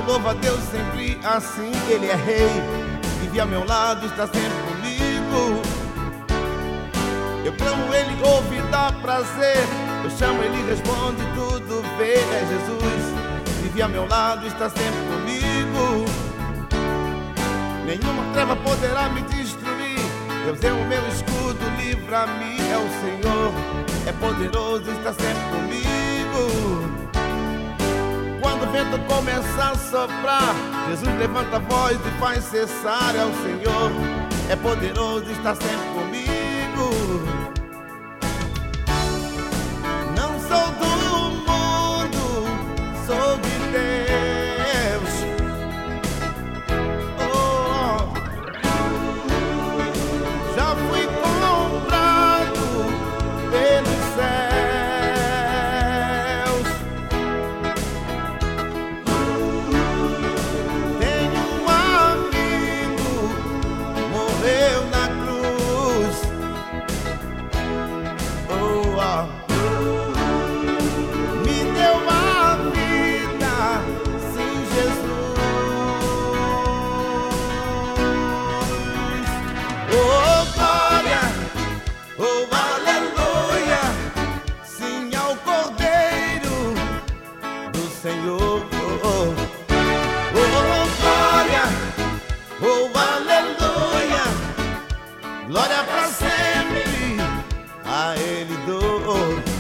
louvo a Deus sempre assim. Ele é rei, vive ao meu lado, está sempre comigo. Eu clamo, Ele ouve e dá prazer. Eu chamo, Ele responde, tudo vê. É Jesus, vive ao meu lado, está sempre comigo. Nenhuma treva poderá me destruir. Deus é o meu escudo, livra-me. É o Senhor, é poderoso, está sempre comigo. Quando o vento começar a soprar, Jesus levanta a voz e faz cessar. É o Senhor, é poderoso, está sempre comigo. Não sou do mundo, sou de Deus. Oh, já fui comprado pelos céus. Me deu a vida, sim, Jesus. Oh, glória, oh, aleluia, sim ao Cordeiro do Senhor. Oh, glória, oh, aleluia, glória pra sempre a Ele dou.